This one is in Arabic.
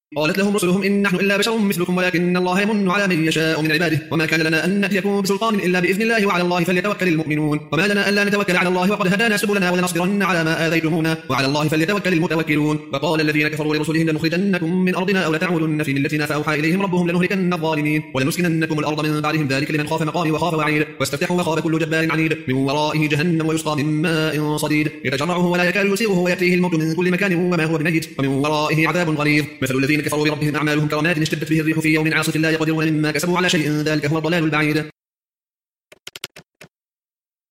قالت لهم رسلهم إن نحن إلا بشر مثلكم ولكن الله يمن على من يشاء من عباده وما كان لنا أن نأتيكم بسلطان إلا بإذن الله وعلى الله فليتوكل المؤمنون وما لنا ألا نتوكل على الله وقد هدانا سبلنا ولنصبرن على ما آذيتمونا وعلى الله فليتوكل المتوكلون وقال الذين كفروا لرسلهم لنخرجنكم من أرضنا أو لتعودن في ملتنا فأوحى إليهم ربهم لنهلكن الظالمين ولنسكننكم الأرض من بعدهم ذلك لمن خاف مقامي وخاف وعيد واستفتحوا وخاب كل جبار عنيد من ورائه جهنم ويسقى من ماء صديد يتجرعه ولا يكاد يسيغه ويأتيه الموت من كل مكان وما هو بميت ومن ورائه عذاب غليظ مثل الذين كفروا بربهم أعمالهم كرماد اشتدت به الريح في يوم عاصف لا يقدرون مما كسبوا على شيء ذلك هو الضلال البعيد.